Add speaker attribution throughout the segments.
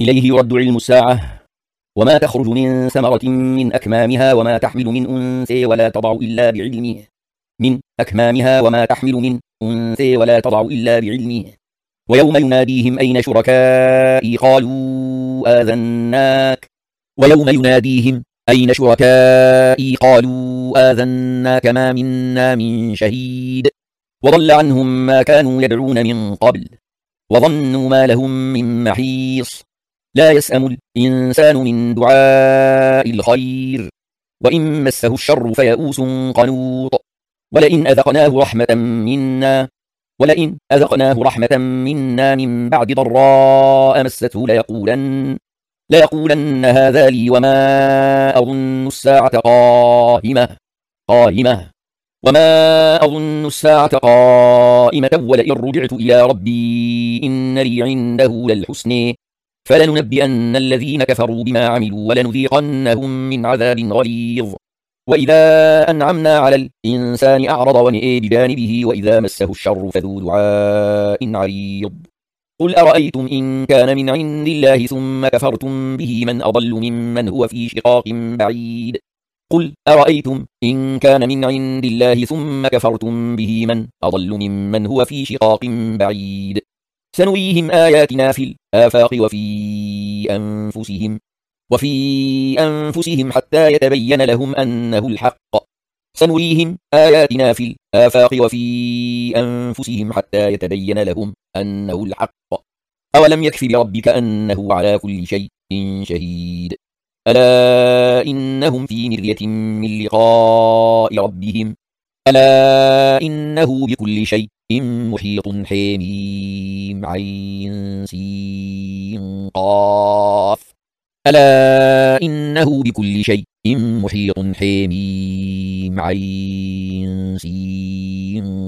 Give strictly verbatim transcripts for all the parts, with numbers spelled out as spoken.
Speaker 1: إليه يرد علم الساعة وما تخرج من ثمرة من أكمامها وما تحمل من أنثى ولا تضع إلا بعلمه من أكمامها وما تحمل من أنثى ولا تضع إلا بعلمه ويوم يناديهم أين شركائي قالوا آذناك ويوم يناديهم أين شركائي قالوا آذناك ما منا من شهيد وضل عنهم ما كانوا يدعون من قبل وظنوا ما لهم من محيص لا يسأم الإنسان من دعاء الخير وإن مسه الشر فيئوس قنوط ولئن أذقناه رحمة منا ولئن أذقناه رحمة منا من بعد ضراء مسته ليقولن ليقولن هذا لي وما أظن الساعة قائمة قائمة وما أظن الساعة قائمة ولئن رجعت إلى ربي إن لي عنده للحسن فلننبئن الذين كفروا بما عملوا ولنذيقنهم من عذاب غليظ وإذا أنعمنا على الإنسان أعرض ونئ بجانبه وإذا مسه الشر فذو دعاء عريض قل أرأيتم إن كان من عند الله ثم كفرتم به من أضل ممن هو في شقاق بعيد قل أرأيتم إن كان من عند الله ثم كفرتم به من أضل ممن هو في شقاق بعيد سنريهم آياتنا في الآفاق وفي أنفسهم وفي أنفسهم حتى يتبين لهم أنه الحق سنريهم آياتنا في الآفاق وفي أنفسهم حتى يتبين لهم أنه الحق أولم يكف بربك أنه على كل شيء شهيد ألا إنهم في مرية من لقاء ربهم ألا إنه بكل شيء محيط حميم عين سين قاف ألا إنه بكل شيء محيط حميم عين سين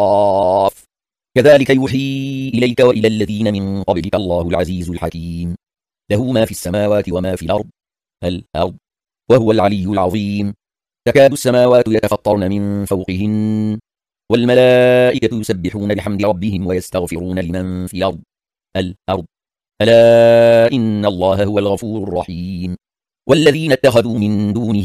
Speaker 1: قاف كذلك يوحي إليك وإلى الذين من قبلك الله العزيز الحكيم له ما في السماوات وما في الأرض الأرض وهو العلي العظيم تكاد السماوات يتفطرن من فوقهن والملائكة يسبحون بحمد ربهم ويستغفرون لمن في الأرض الأرض ألا إن الله هو الغفور الرحيم والذين اتخذوا من دونه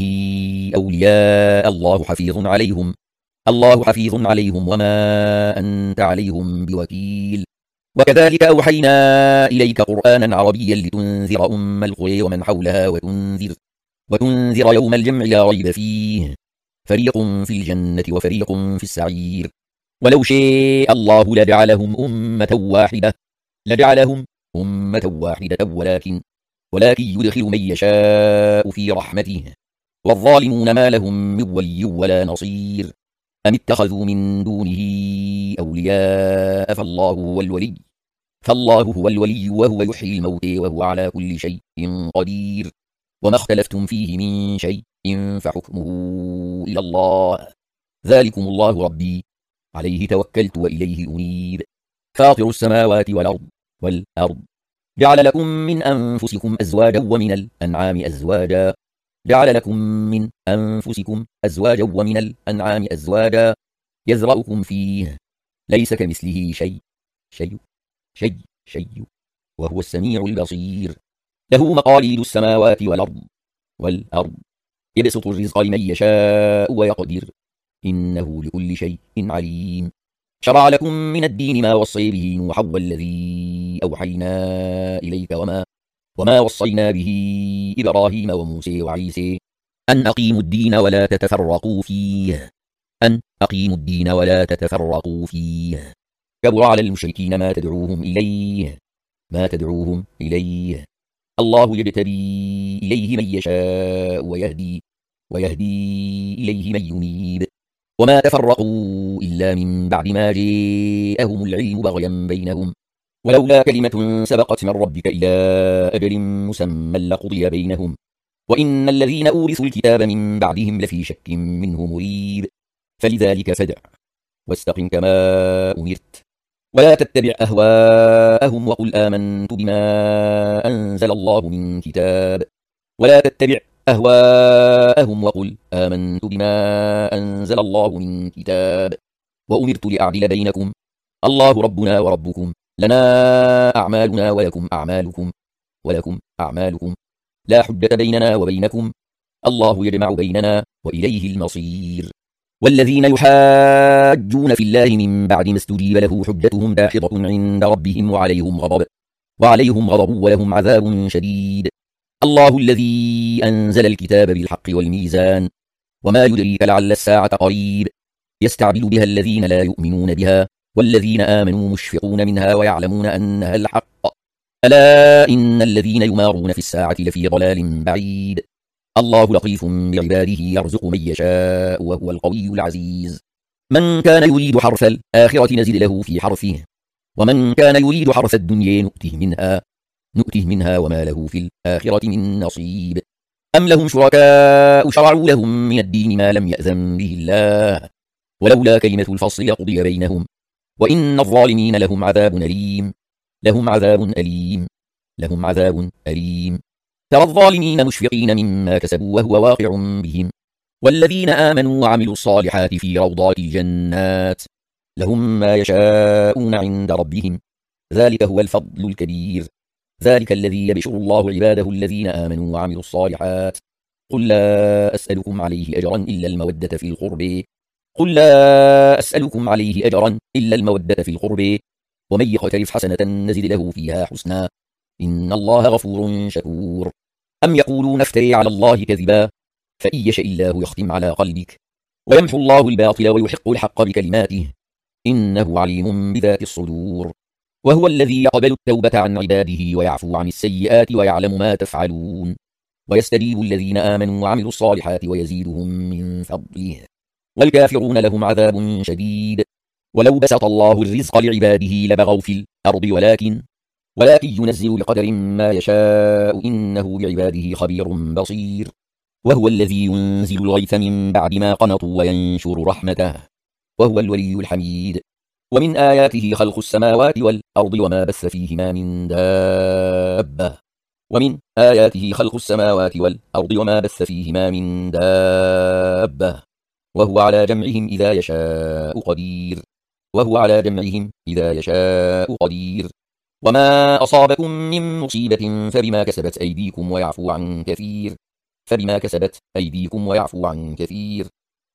Speaker 1: أولياء الله حفيظ عليهم الله حفيظ عليهم وما أنت عليهم بوكيل وكذلك أوحينا إليك قرآنا عربيا لتنذر أم القرى ومن حولها وتنذر وتنذر يوم الجمع لا ريب فيه فريق في الجنة وفريق في السعير ولو شاء الله لجعلهم أمة واحدة لجعلهم أمة واحدة ولكن ولكن يدخل من يشاء في رحمته والظالمون ما لهم من ولي ولا نصير أم اتخذوا من دونه أولياء فالله هو الولي فالله هو الولي وهو يحيي الموتى وهو على كل شيء قدير وما اختلفتم فيه من شيء فحكمه إلى الله ذلكم الله ربي عليه توكلت وإليه أنيب فاطر السماوات والأرض والأرض جعل لكم من أنفسكم أزواجا ومن الأنعام أزواجا جعل لكم من أنفسكم أزواجا ومن الأنعام أزواجا يزرعكم فيه ليس كمثله شيء شيء شيء شيء وهو السميع البصير له مقاليد السماوات والأرض والأرض يبسط الرزق لمن يشاء ويقدر إنه لكل شيء عليم شرع لكم من الدين ما وصي به نوحا والذي أوحينا إليك وما وما وصينا به إبراهيم وموسى وعيسى أن أقيموا الدين ولا تتفرقوا فيه أن أقيموا الدين ولا تتفرقوا فيه كبر على المشركين ما تدعوهم إليه ما تدعوهم إليه الله يجتبي إليه من يشاء ويهدي ويهدي إليه من ينيب وما تفرقوا إلا من بعد ما جاءهم العلم بغيا بينهم ولولا كلمة سبقت من ربك إلى أجل مسمى لقضي بينهم وإن الذين أورثوا الكتاب من بعدهم لفي شك منه مريب فلذلك فدع واستقم كما أمرت ولا تتبع أهواءهم وقل آمنت بما أنزل الله من كتاب ولا تتبع أهواءهم وقل آمنت بما أنزل الله من كتاب وأمرت لأعدل بينكم الله ربنا وربكم لنا أعمالنا ولكم أعمالكم ولكم أعمالكم لا حجة بيننا وبينكم الله يجمع بيننا وإليه المصير. والذين يحاجون في الله من بعد ما استجيب له حجتهم داحضة عند ربهم وعليهم غضب وعليهم غضب ولهم عذاب شديد. الله الذي أنزل الكتاب بالحق والميزان وما يدريك لعل الساعة قريب يستعبد بها الذين لا يؤمنون بها والذين آمنوا مشفقون منها ويعلمون أنها الحق ألا إن الذين يمارون في الساعة لفي ضلال بعيد. الله لطيف بعباده يرزق من يشاء وهو القوي العزيز. من كان يريد حرث الآخرة نزد له في حرثه ومن كان يريد حرث الدنيا نؤته منها نؤته منها وما له في الآخرة من نصيب. أم لهم شركاء شرعوا لهم من الدين ما لم يأذن به الله ولولا كلمة الفصل لقضي بينهم وإن الظالمين لهم عذاب أليم لهم عذاب أليم لهم عذاب أليم. ترى الظالمين مشفقين مما كسبوا وهو واقع بهم والذين آمنوا وعملوا الصالحات في روضات الجنات لهم ما يشاءون عند ربهم ذلك هو الفضل الكبير. ذلك الذي يبشر الله عباده الذين آمنوا وعملوا الصالحات. قل لا أسألكم عليه أجرا إلا المودة في القرب قل لا أسألكم عليه أجرا إلا المودة في القرب ومن يقترف حسنة نزد له فيها حسنا إن الله غفور شكور. أم يقولون افتري على الله كذبا فإن يشاء الله يختم على قلبك ويمحو الله الباطل ويحق الحق بكلماته إنه عليم بذات الصدور. وهو الذي يقبل التوبة عن عباده ويعفو عن السيئات ويعلم ما تفعلون ويستجيب الذين آمنوا وعملوا الصالحات ويزيدهم من فضله والكافرون لهم عذاب شديد. ولو بسط الله الرزق لعباده لبغوا في الأرض ولكن ولكن ينزل بقدر ما يشاء إنه بعباده خبير بصير. وهو الذي ينزل الغيث من بعد ما قنطوا وينشر رحمته وهو الولي الحميد. ومن آياته خلق السماوات والأرض وما بث فيهما من دابة ومن آياته خلق السماوات والأرض وما بث فيهما من دابة وهو على جمعهم إذا يشاء قدير وهو على جمعهم إذا يشاء قدير. وما أصابكم من مصيبة فبما كسبت أيديكم ويعفو عن كثير فبما كسبت أيديكم ويعفو عن كثير.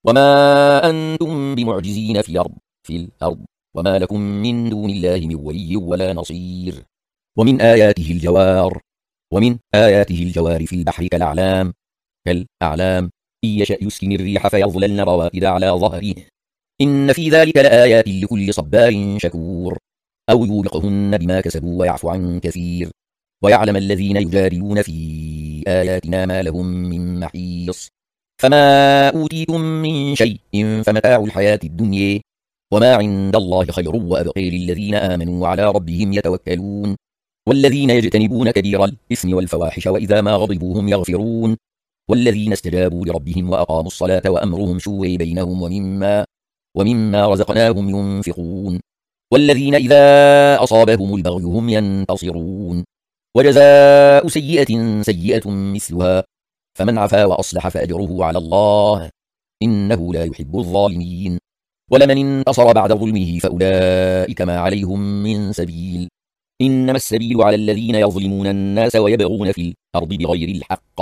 Speaker 1: وما أنتم بمعجزين في الأرض في الأرض وما لكم من دون الله من ولي ولا نصير. ومن آياته الجوار ومن آياته الجوار في البحر كالأعلام كالأعلام إن يشأ يسكن الريح فيظللن رواكد على ظهره إن في ذلك لآيات لكل صبار شكور. أو يوبقهن بما كسبوا ويعفو عن كثير ويعلم الذين يجادلون في آياتنا ما لهم من محيص. فما أوتيتم من شيء فمتاع الحياة الدنيا وما عند الله خير وأبقى للذين آمنوا وعلى ربهم يتوكلون. والذين يجتنبون كبير الإثم والفواحش وإذا ما غضبوا هم يغفرون. والذين استجابوا لربهم وأقاموا الصلاة وأمرهم شورى بينهم ومما ومما رزقناهم ينفقون. والذين إذا أصابهم البغي هم ينتصرون. وجزاء سيئة سيئة مثلها فمن عفا وأصلح فأجره على الله إنه لا يحب الظالمين. ولمن انتصر بعد ظلمه فأولئك ما عليهم من سبيل إنما السبيل على الذين يظلمون الناس ويبغون في الأرض بغير الحق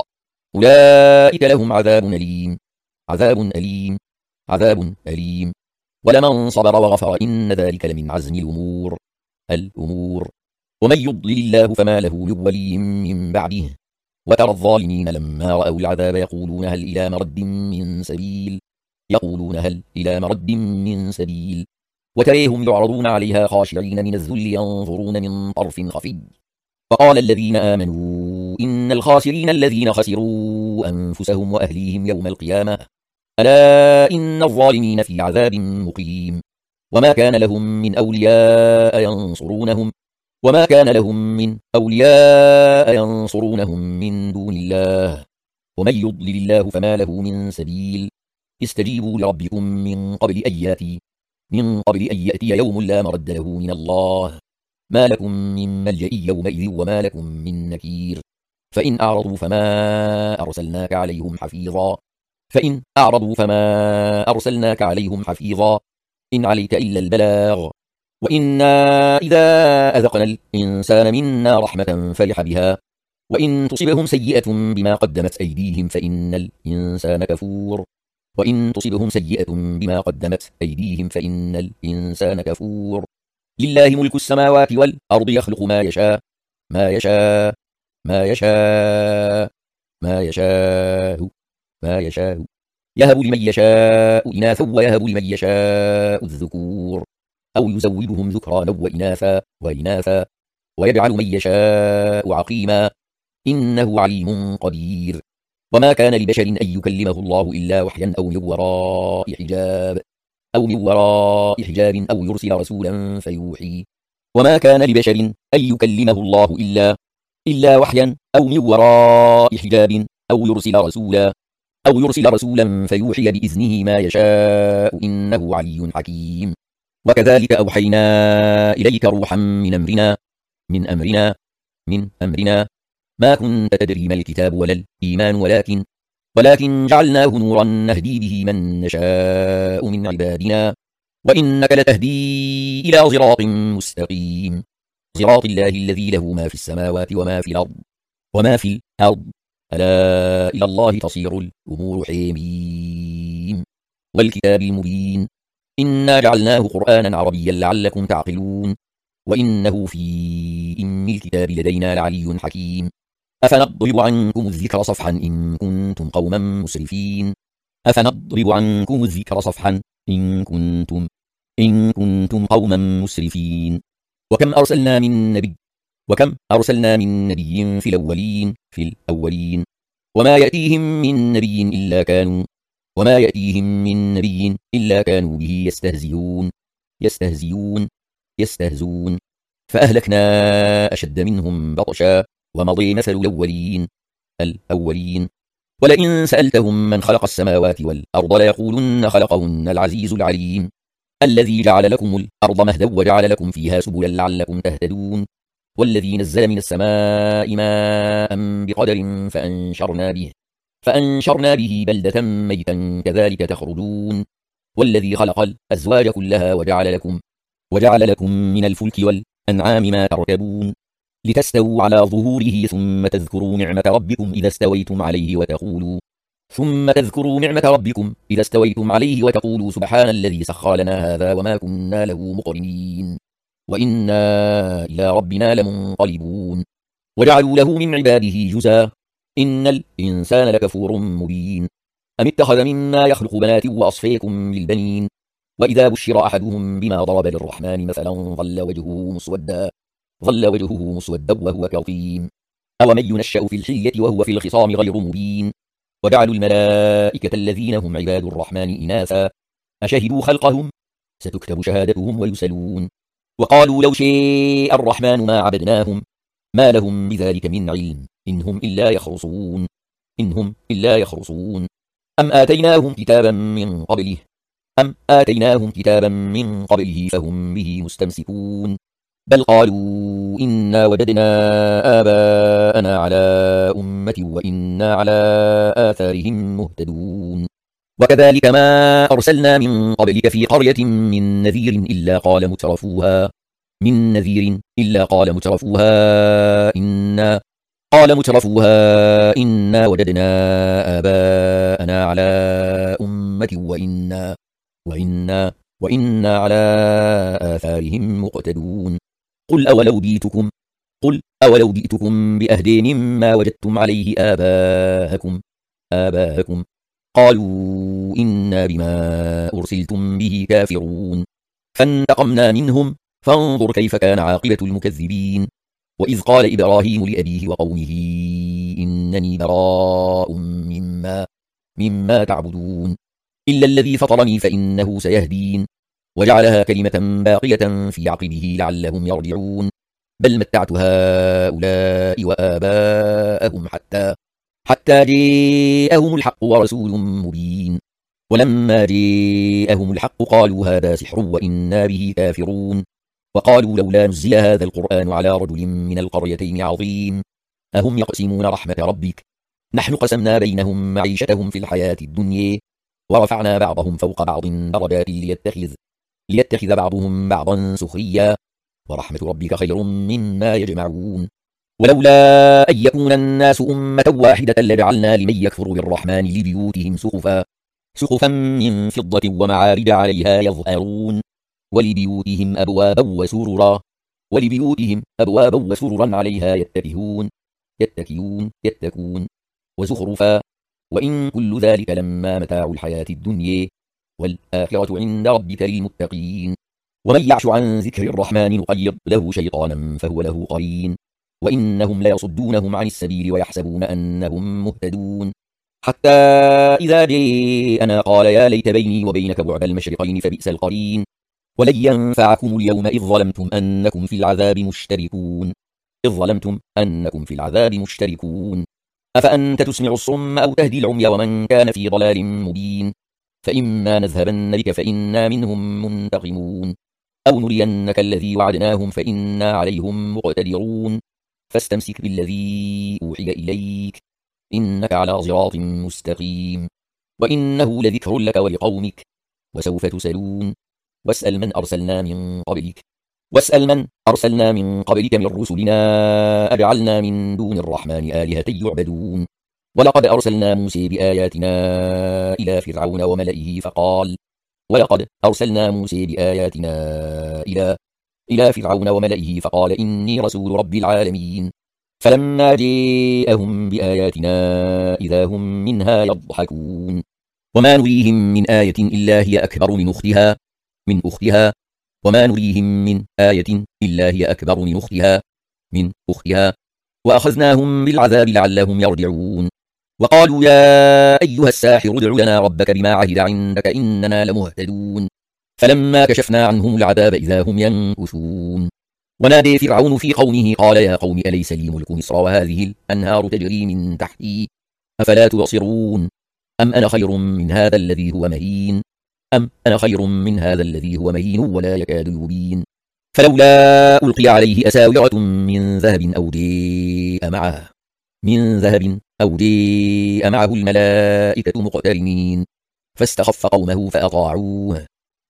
Speaker 1: أولئك لهم عذاب أليم عذاب أليم عذاب أليم. ولمن صبر وغفر إن ذلك لمن عزم الأمور الأمور. ومن يضلل الله فما له من ولي من بعده وترى الظالمين لما رأوا العذاب يقولون هل إلى مرد من سبيل يقولون هل إلى مرد من سبيل وتريهم يعرضون عليها خاشعين من الذل ينظرون من طرف خفي. فقال الذين آمنوا إن الخاسرين الذين خسروا أنفسهم وأهليهم يوم القيامة ألا إن الظالمين في عذاب مقيم. وما كان لهم من أولياء ينصرونهم وما كان لهم من أولياء ينصرونهم من دون الله ومن يضلل الله فما له من سبيل. استجيبوا لربكم من قبل أن يأتي من قبل أن يأتي يوم لا مرد له من الله ما لكم من ملجأ يومئذ وما لكم من نكير. فإن أعرضوا فما أرسلناك عليهم حفيظا فإن أعرضوا فما أرسلناك عليهم حفيظا إن عليك إلا البلاغ. وإنا إذا أذقنا الإنسان منا رحمة فرح بها وإن تصبهم سيئة بما قدمت أيديهم فإن الإنسان كفور وإن تصبهم سيئة بما قدمت أيديهم فإن الإنسان كفور لله ملك السماوات والأرض يخلق ما يشاء ما يشاء ما يشاء ما يشاء ما يشاء يهب لمن يشاء إناثا ويهب لمن يشاء الذكور أو يزودهم ذكرانا وإناثا وإناثا ويجعل من يشاء عقيما إنه عليم قدير وما كان لبشر أن يكلمه الله إلا وحيا أو من وراء حجاب أو من وراء حجاب أو يرسل رسولا فيوحي وما كان لبشر أن يكلمه الله إلا إلا وحيا أو من وراء حجاب أو يرسل رسولا أو يرسل رسولا فيوحي بإذنه ما يشاء إنه علي حكيم وكذلك أوحينا إليك روحا من أمرنا من أمرنا من أمرنا ما كنت تدري ما الكتاب ولا الإيمان ولكن ولكن جعلناه نورا نهدي به من نشاء من عبادنا وإنك لتهدي إلى صراط مستقيم صراط الله الذي له ما في السماوات وما في الأرض وما في الأرض ألا إلى الله تصير الأمور حميم والكتاب المبين إنا جعلناه قرآنا عربيا لعلكم تعقلون وإنه في أم الكتاب لدينا لعلي حكيم أفنضرب عنكم الذكر صفحا إن كنتم قوما مسرفين أفنضرب عنكم الذكر صفحا إن كنتم إن كنتم قوما مسرفين وكم أرسلنا من نبي وكم أرسلنا من نبي في الأولين في الأولين وما يأتيهم من نبي إلا كانوا وما يأتيهم من نبي إلا كانوا به يستهزئون يستهزئون يستهزون فأهلكنا أشد منهم بطشا ومضي مثل الأولين الأولين ولئن سألتهم من خلق السماوات والأرض ليقولن خلقهن العزيز العليم الذي جعل لكم الأرض مهدا وجعل لكم فيها سبلا لعلكم تهتدون والذي نزل من السماء ماء بقدر فأنشرنا به فأنشرنا به بلدة ميتا كذلك تخرجون والذي خلق الأزواج كلها وجعل لكم وجعل لكم من الفلك والأنعام ما تركبون لتستووا على ظهوره ثم تذكروا نعمة ربكم إذا استويتم عليه وتقولوا ثم تذكروا نعمة ربكم إذا استويتم عليه وتقولوا سبحان الذي سخر لنا هذا وما كنا له مقرنين وإنا إلى ربنا لمنقلبون وجعلوا له من عباده جزءا إن الإنسان لكفور مبين أم اتخذ مما يخلق بنات وأصفيكم للبنين وإذا بشر أحدهم بما ضرب للرحمن مثلا ظل وجهه مسودا ظل وجهه مسودا وهو كظيم أومن ينشأ في الحلية وهو في الخصام غير مبين وجعلوا الملائكة الذين هم عباد الرحمن إناثا أشهدوا خلقهم ستكتب شهادتهم ويسألون وقالوا لو شاء الرحمن ما عبدناهم ما لهم بذلك من علم إن هم إلا يخرصون إن هم إلا يخرصون أم آتيناهم كتابا من قبله أم آتيناهم كتابا من قبله فهم به مستمسكون بل قالوا إنا وجدنا آباءنا على أمة وإنا على آثارهم مهتدون وكذلك ما أرسلنا من قبلك في قرية من نذير إلا قال مترفوها من نذير إلا قال مترفوها إنا قال مترفوها إنا وجدنا آباءنا على أمة وإنا وإنا وإنا على آثارهم مقتدون قل أولو جئتكم قل أولو جئتكم بأهدى مما وجدتم عليه آباءكم آباءكم قالوا إنا بما أرسلتم به كافرون فانتقمنا منهم فانظر كيف كان عاقبة المكذبين وإذ قال إبراهيم لأبيه وقومه إنني براء مما مما تعبدون إلا الذي فطرني فإنه سيهدين وجعلها كلمة باقية في عقبه لعلهم يرجعون بل متعت هؤلاء وآباءهم حتى حتى جاءهم الحق ورسول مبين ولما جاءهم الحق قالوا هذا سحر وإنا به كافرون وقالوا لولا نزل هذا القرآن على رجل من القريتين عظيم أهم يقسمون رحمة ربك نحن قسمنا بينهم معيشتهم في الحياة الدنيا ورفعنا بعضهم فوق بعض درجات ليتخذ ليتخذ بعضهم بعضا سخريا ورحمة ربك خير مما يجمعون ولولا أن يكون الناس أمة واحدة لجعلنا لمن يكفر بالرحمن لبيوتهم سقفا سقفا من فضة ومعارج عليها يظهرون ولبيوتهم أبوابا وسررا ولبيوتهم أبوابا وسررا عليها يتكئون يتكئون يتكون وزخرفا وإن كل ذلك لما متاع الحياة الدنيا والآخرة عند ربك للمتقين ومن يعش عن ذكر الرحمن نقيض له شيطانا فهو له قرين وإنهم ليصدونهم عن السبيل ويحسبون أنهم مهتدون حتى إذا جاءنا قال يا ليت بيني وبينك بعد المشرقين فبئس القرين ولن ينفعكم اليوم إذ ظلمتم أنكم في العذاب مشتركون إذ ظلمتم أنكم في العذاب مشتركون أفأنت تسمع الصم أو تهدي العمي ومن كان في ضلال مبين فإما نذهبن بك فإنا منهم منتقمون أو نرينك الذي وعدناهم فإنا عليهم مقتدرون فاستمسك بالذي أوحي إليك إنك على صراط مستقيم وإنه لذكر لك ولقومك وسوف تسألون واسأل من أرسلنا من قبلك واسأل من أرسلنا من قبلك من رسلنا أجعلنا من دون الرحمن آلهة يعبدون ولقد أرسلنا موسى بآياتنا إلى فرعون وملئه فقال ولقد أرسلنا موسى بآياتنا إلى إلى فرعون وملئه فقال إني رسول رب العالمين فلما جاءهم بآياتنا إذا هم منها يضحكون وما نريهم من آية إلا هي أكبر من أختها من أختها وما نريهم من آية إلا هي أكبر من أختها من أختها وأخذناهم بالعذاب لعلهم يرجعون وقالوا يا أيها الساحر ادع لنا ربك بما عهد عندك إننا لمهتدون فلما كشفنا عنهم العذاب إذا هم ينكثون ونادي فرعون في قومه قال يا قوم أليس لي ملك مصر وهذه الأنهار تجري من تحتي أفلا تبصرون أم أنا خير من هذا الذي هو مهين أم أنا خير من هذا الذي هو مهين ولا يكاد يبين فلولا ألقي عليه أساورة من ذهب أو جاء معه من ذهب أو جاء معه الملائكة مقترنين فاستخف قومه فأطاعوه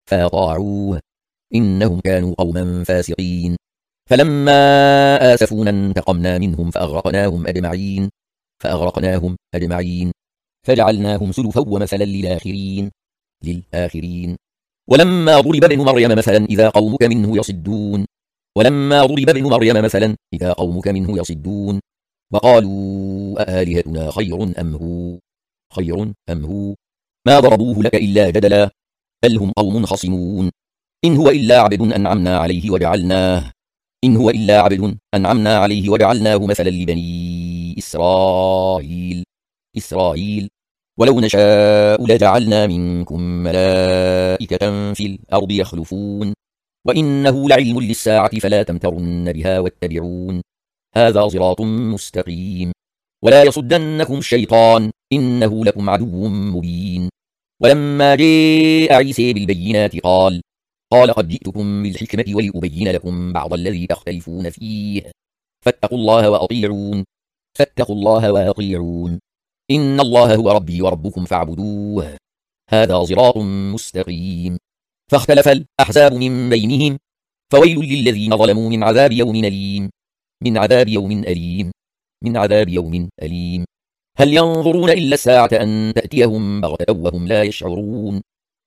Speaker 1: فأطاعوه إنهم كانوا قوما فاسقين فلما آسفونا انتقمنا منهم فأغرقناهم أجمعين فأغرقناهم أجمعين فجعلناهم سلفا ومثلا للآخرين للآخرين ولما ضرب ابن مريم مثلا إذا قومك منه يصدون ولما ضرب ابن مريم مثلا إذا قومك منه يصدون وقالوا أآلهتنا خير أم هو خير أم هو ما ضربوه لك إلا جدلا بل هم قوم خصمون إن هو إلا عبد أنعمنا عليه وجعلناه إن هو إلا عبد أنعمنا عليه وجعلناه مثلا لبني إسرائيل إسرائيل ولو نشاء لجعلنا منكم ملائكة في الأرض يخلفون وإنه لعلم للساعة فلا تمترن بها واتبعون هذا صراط مستقيم ولا يصدنكم الشيطان إنه لكم عدو مبين ولما جاء عيسى بالبينات قال قال قد جئتكم بالحكمة ولأبين لكم بعض الذي تختلفون فيه فاتقوا الله وأطيعون فاتقوا الله وأطيعون إن الله هو ربي وربكم فاعبدوه هذا صراط مستقيم فاختلف الأحزاب من بينهم فويل للذين ظلموا من عذاب يوم أليم من عذاب يوم أليم من عذاب يوم أليم هل ينظرون إلا الساعة أن تأتيهم بغتة وهم لا يشعرون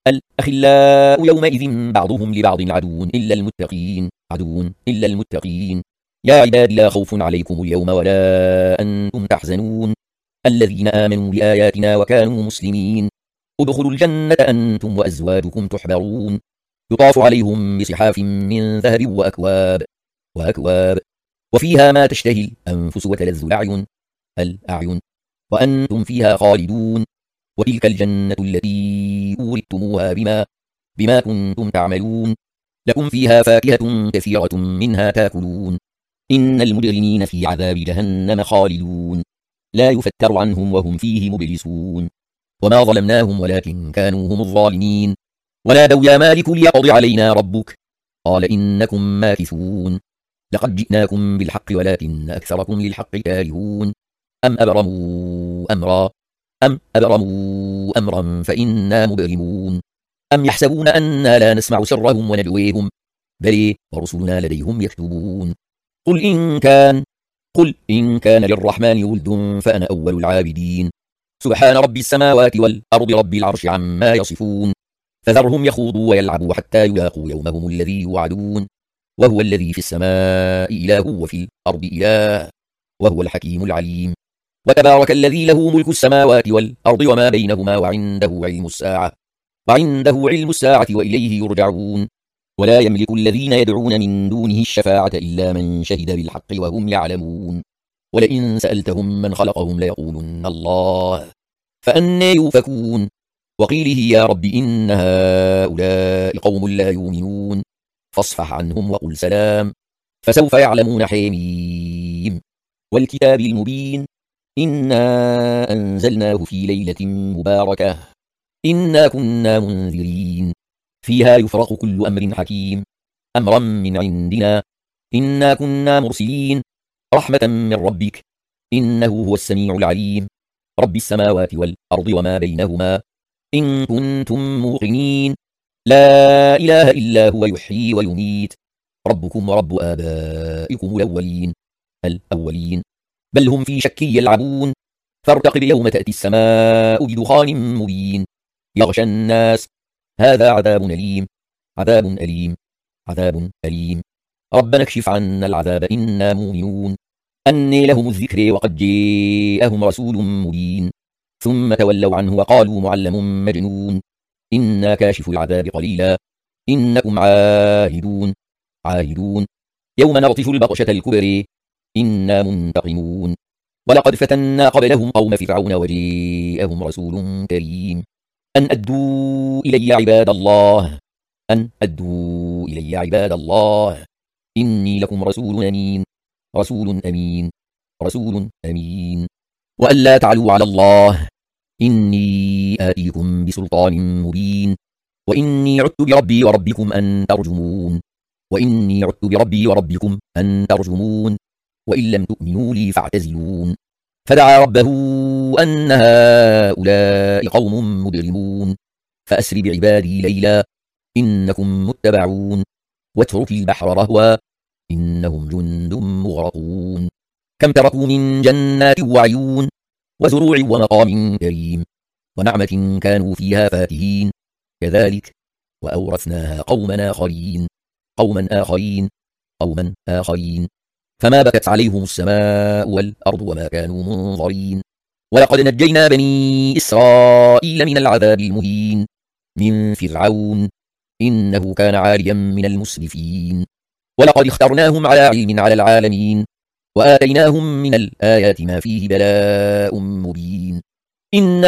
Speaker 1: الأخلاء يومئذ بعضهم لبعض عدو إلا المتقين عدو إلا المتقين يا عباد لا خوف عليكم اليوم ولا أنتم تحزنون الذين آمنوا بآياتنا وكانوا مسلمين ادخلوا الجنة أنتم وأزواجكم تحبرون يطاف عليهم بصحاف من ذهب وأكواب وأكواب وفيها ما تشتهي الأنفس وتلذ الأعين الأعين وأنتم فيها خالدون وتلك الجنة التي أورثتموها بما بما كنتم تعملون لكم فيها فاكهة كثيرة منها تاكلون إن المجرمين في عذاب جهنم خالدون لا يفتر عنهم وهم فيه مبلسون وما ظلمناهم ولكن كانوا هم الظالمين ونادوا يا مالك ليقضي علينا ربك قال إنكم ماكثون لقد جئناكم بالحق ولكن أكثركم للحق كارهون أم أبرموا أمرا أم أبرموا أمرا فإنا مبرمون أم يحسبون أننا لا نسمع سرهم ونجويهم بل ورسلنا لديهم يكتبون قل إن كان قل إن كان للرحمن ولد فأنا أول العابدين سبحان رب السماوات والأرض رب العرش عما يصفون فذرهم يخوضوا ويلعبوا حتى يلاقوا يومهم الذي يوعدون وهو الذي في السماء إله وفي الأرض إله وهو الحكيم العليم وتبارك الذي له ملك السماوات والأرض وما بينهما وعنده علم الساعة وعنده علم الساعة وإليه يرجعون ولا يملك الذين يدعون من دونه الشفاعة إلا من شهد بالحق وهم يعلمون ولئن سألتهم من خلقهم ليقولن الله فأنى يؤفكون وقيله يا رب إن هؤلاء قوم لا يؤمنون فاصفح عنهم وقل سلام فسوف يعلمون حميم والكتاب المبين إنا أنزلناه في ليلة مباركة إنا كنا منذرين فيها يفرق كل أمر حكيم أمرا من عندنا إنا كنا مرسلين رحمة من ربك إنه هو السميع العليم رب السماوات والأرض وما بينهما إن كنتم موقنين لا إله إلا هو يحيي ويميت ربكم ورب آبائكم الأولين الأولين بل هم في شك يلعبون فارتقب يوم تأتي السماء بدخان مبين يغشى الناس هذا عذاب أليم عذاب أليم عذاب أليم ربنا اكشف عنا العذاب إنا مؤمنون أني لهم الذكر وقد جاءهم رسول مبين ثم تولوا عنه وقالوا معلم مجنون إنا كاشف العذاب قليلا إنكم عاهدون عاهدون يوم نرطش البطشة الكبرى إنا منتقمون ولقد فتنا قبلهم قوم فرعون وجاءهم رسول كريم أن أدوا إلي عباد الله أن أدوا إلي عباد الله إني لكم رسول أمين رسول أمين رسول أمين وأن لا تعلوا على الله إني آتيكم بسلطان مبين وإني عدت بربي وربكم أن ترجمون وإني عدت بربي وربكم أن ترجمون وإن لم تؤمنوا لي فاعتزلون فدعا ربه أن هؤلاء قوم مجرمون فأسر بعبادي ليلا إنكم متبعون واترك البحر رهوا إنهم جند مغرقون كم تركوا من جنات وعيون وزروع ومقام كريم ونعمة كانوا فيها فاكهين كذلك وأورثناها قوما آخرين قوما آخرين قوما آخرين فما بكت عليهم السماء والأرض وما كانوا منظرين ولقد نجينا بني إسرائيل من العذاب المهين من فرعون إنه كان عاليا من المسرفين ولقد اخترناهم على علم على العالمين وآتيناهم من الآيات ما فيه بلاء مبين إن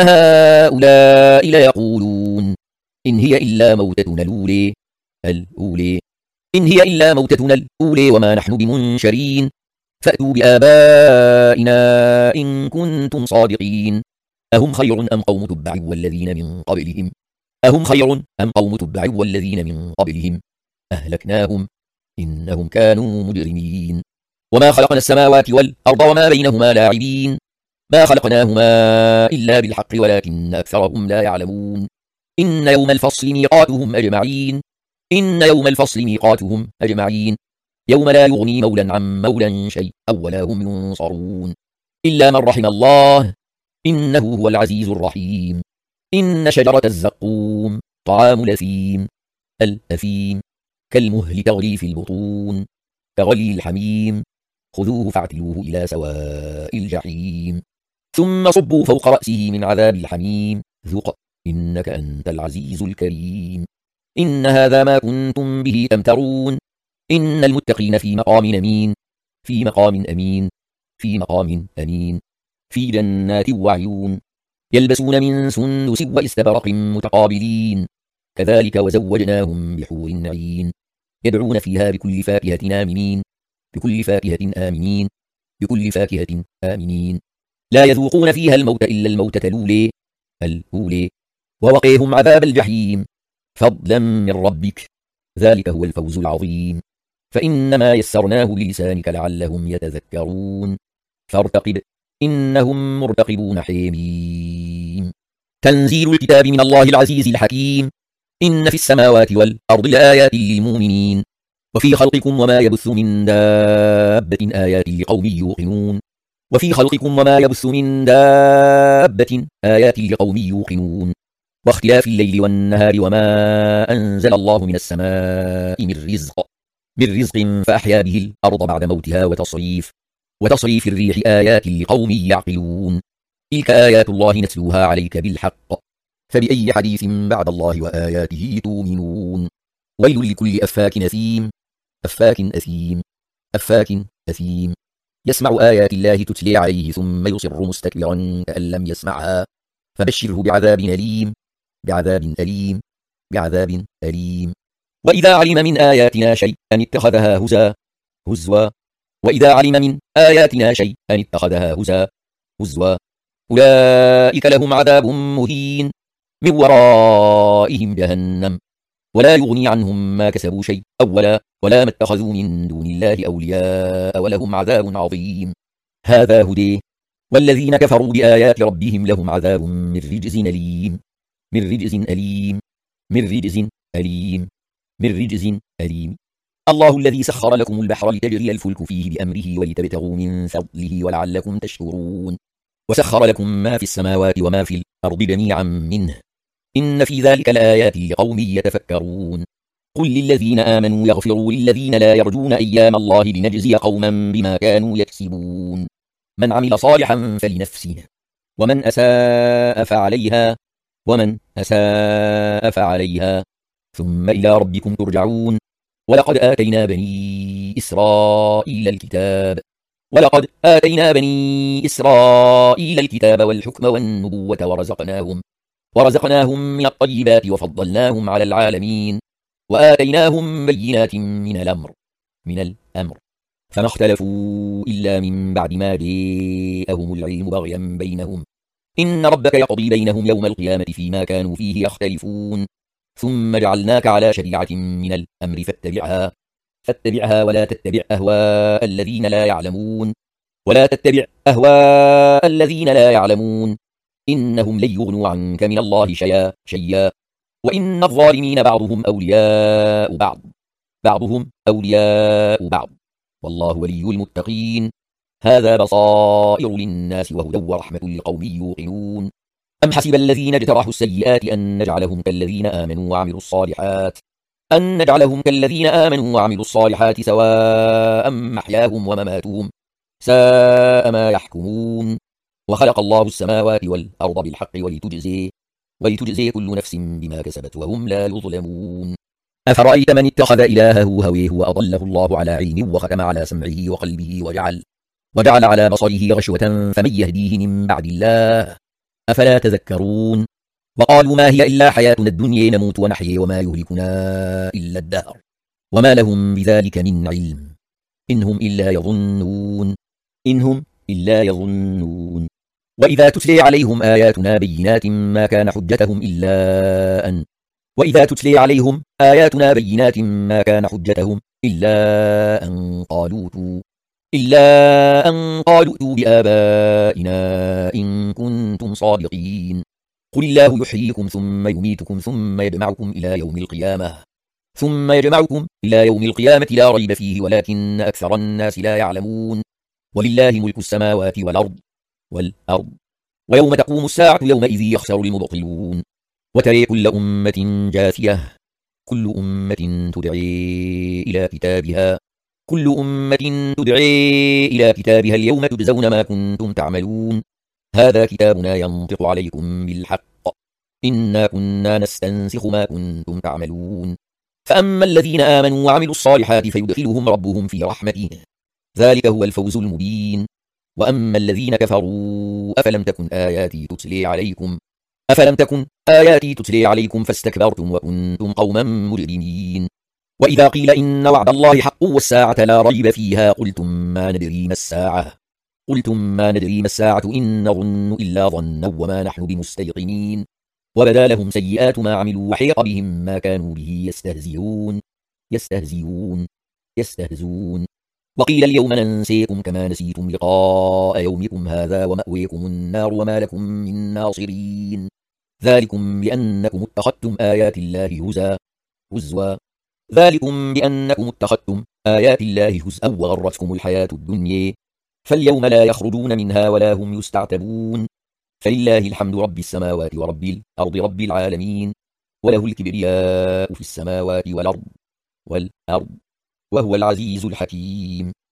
Speaker 1: هؤلاء ليقولون إن هي إلا موتتنا الأولى الأولى إن هي إلا موتتنا الأولى وما نحن بمنشرين فأتوا بآبائنا إن كنتم صادقين أهم خير أم قوم تبع والذين من قبلهم أهم خير أم قوم تبع والذين من قبلهم أهلكناهم إنهم كانوا مجرمين وما خلقنا السماوات والأرض وما بينهما لاعبين ما خلقناهما إلا بالحق ولكن أكثرهم لا يعلمون إن يوم الفصل ميقاتهم أجمعين إن يوم الفصل ميقاتهم أجمعين يوم لا يغني مولا عن مولا شيئا ولا هم ينصرون إلا من رحم الله إنه هو العزيز الرحيم إن شجرة الزقوم طعام الأثيم الأثيم كالمهل تغلي في البطون كغلي الحميم خذوه فاعتلوه إلى سواء الجحيم ثم صبوا فوق رأسه من عذاب الحميم ذق إنك أنت العزيز الكريم إن هذا ما كنتم به تمترون إن المتقين في مقام أمين في مقام أمين في مقام أمين في جنات وعيون يلبسون من سندس واستبرق متقابلين كذلك وزوجناهم بحور عين يدعون فيها بكل فاكهة آمنين بكل فاكهة آمنين بكل فاكهة آمنين لا يذوقون فيها الموت إلا الموتة الأولى الأولى ووقيهم عذاب الجحيم فضلا من ربك ذلك هو الفوز العظيم فإنما يسرناه بلسانك لعلهم يتذكرون فارتقب إنهم مرتقبون حميم تنزيل الكتاب من الله العزيز الحكيم إن في السماوات والأرض لآيات للمؤمنين وفي خلقكم وما يبث من دابة آيات لقوم يوقنون وفي خلقكم وما يبث من دابة آيات لقوم يوقنون واختلاف الليل والنهار وما أنزل الله من السماء من رزق من رزق فأحيا به الأرض بعد موتها وتصريف وتصريف الريح آيات لقوم يعقلون تلك آيات الله نتلوها عليك بالحق فبأي حديث بعد الله وآياته تؤمنون ويل لكل أفاك أثيم أفاك أثيم أفاك أثيم يسمع آيات الله تتلي عليه ثم يصر مستكبرا كأن لم يسمعها فبشره بعذاب أليم بعذاب أليم بعذاب أليم وإذا علم من آياتنا شيئا اتخذها هزوا هزوا وإذا علم من آياتنا شيئا اتخذها هزوا هزوا أولئك لهم عذاب مهين من ورائهم جهنم ولا يغني عنهم ما كسبوا شيء أولا ولا ما اتخذوا من دون الله أولياء ولهم عذاب عظيم هذا هديه والذين كفروا بآيات ربهم لهم عذاب من رجز أليم من رجز أليم من رجز أليم من رجز أليم الله الذي سخر لكم البحر لتجري الفلك فيه بأمره ولتبتغوا من فضله ولعلكم تشكرون وسخر لكم ما في السماوات وما في الأرض جميعا منه إن في ذلك لآيات لقوم يتفكرون قل للذين آمنوا يغفروا للذين لا يرجون أيام الله لنجزي قوما بما كانوا يكسبون من عمل صالحا فلنفسه ومن أساء فعليها ومن أساء فعليها ثم إلى ربكم ترجعون ولقد آتينا بني إسرائيل الكتاب ولقد آتينا بني إسرائيل الكتاب والحكم والنبوة ورزقناهم ورزقناهم من الطيبات وفضلناهم على العالمين وآتيناهم بينات من الأمر من الأمر فما اختلفوا إلا من بعد ما جاءهم العلم بغيا بينهم إن ربك يقضي بينهم يوم القيامة فيما كانوا فيه يختلفون ثم جعلناك على شريعة من الأمر فاتبعها فاتبعها ولا تتبع أهواء الذين لا يعلمون ولا تتبع أهواء الذين لا يعلمون إنهم لن يغنوا عنك من الله شيئا شيئا وإن الظالمين بعضهم أولياء بعض بعضهم أولياء بعض والله ولي المتقين هذا بصائر للناس وهدى ورحمة لقوم يوقنون أم حسب الذين اجترحوا السيئات أن نجعلهم كالذين آمنوا وعملوا الصالحات أن نجعلهم كالذين آمنوا وعملوا الصالحات سواء محياهم ومماتهم ساء ما يحكمون وخلق الله السماوات والأرض بالحق ولتجزي ولتجزي كل نفس بما كسبت وهم لا يظلمون أفرأيت من اتخذ إلهه هويه وأضله الله على علم وختم على سمعه وقلبه وجعل وجعل على بصره غشوة فمن يهديه من بعد الله أفلا تذكرون وقالوا ما هي إلا حياتنا الدنيا نموت ونحيي وما يهلكنا إلا الدهر وما لهم بذلك من علم إنهم إلا يظنون إنهم إلا يظنون وإذا تتلي عليهم آياتنا بينات ما كان حجتهم إلا أن وإذا تتلي عليهم آياتنا بينات ما كان حجتهم إلا أن قالوا تو إلا أن قالوا ائتوا بآبائنا إن كنتم صادقين قل الله يحييكم ثم يميتكم ثم يجمعكم إلى يوم القيامة ثم يجمعكم إلى يوم القيامة لا ريب فيه ولكن أكثر الناس لا يعلمون ولله ملك السماوات والأرض والأرض ويوم تقوم الساعة يومئذ يخسر المبطلون وترى كل أمة جاثية كل أمة تدعي إلى كتابها كل أمة تدعي إلى كتابها اليوم تجزون ما كنتم تعملون هذا كتابنا ينطق عليكم بالحق إنا كنا نستنسخ ما كنتم تعملون فأما الذين آمنوا وعملوا الصالحات فيدخلهم ربهم في رحمته ذلك هو الفوز المبين وأما الذين كفروا أفلم تكن آياتي تتلي عليكم أفلم تكن آياتي تتلي عليكم فاستكبرتم وكنتم قوما مجرمين وإذا قيل إن وعد الله حق والساعة لا ريب فيها قلتم ما ندري ما الساعة قلتم ما ندري ما الساعة إن نظن إلا ظنا وما نحن بمستيقنين وبدا لهم سيئات ما عملوا وحيق بهم ما كانوا به يستهزئون يستهزئون يستهزئون وقيل اليوم ننسيكم كما نسيتم لقاء يومكم هذا ومأويكم النار وما لكم من ناصرين ذلكم بأنكم اتخذتم آيات الله هزوا هزوا ذلكم بأنكم اتخذتم آيات الله هزءا وغرتكم الحياة الدنيا فاليوم لا يخرجون منها ولا هم يستعتبون فلله الحمد رب السماوات ورب الأرض رب العالمين وله الكبرياء في السماوات والأرض والأرض وهو العزيز الحكيم.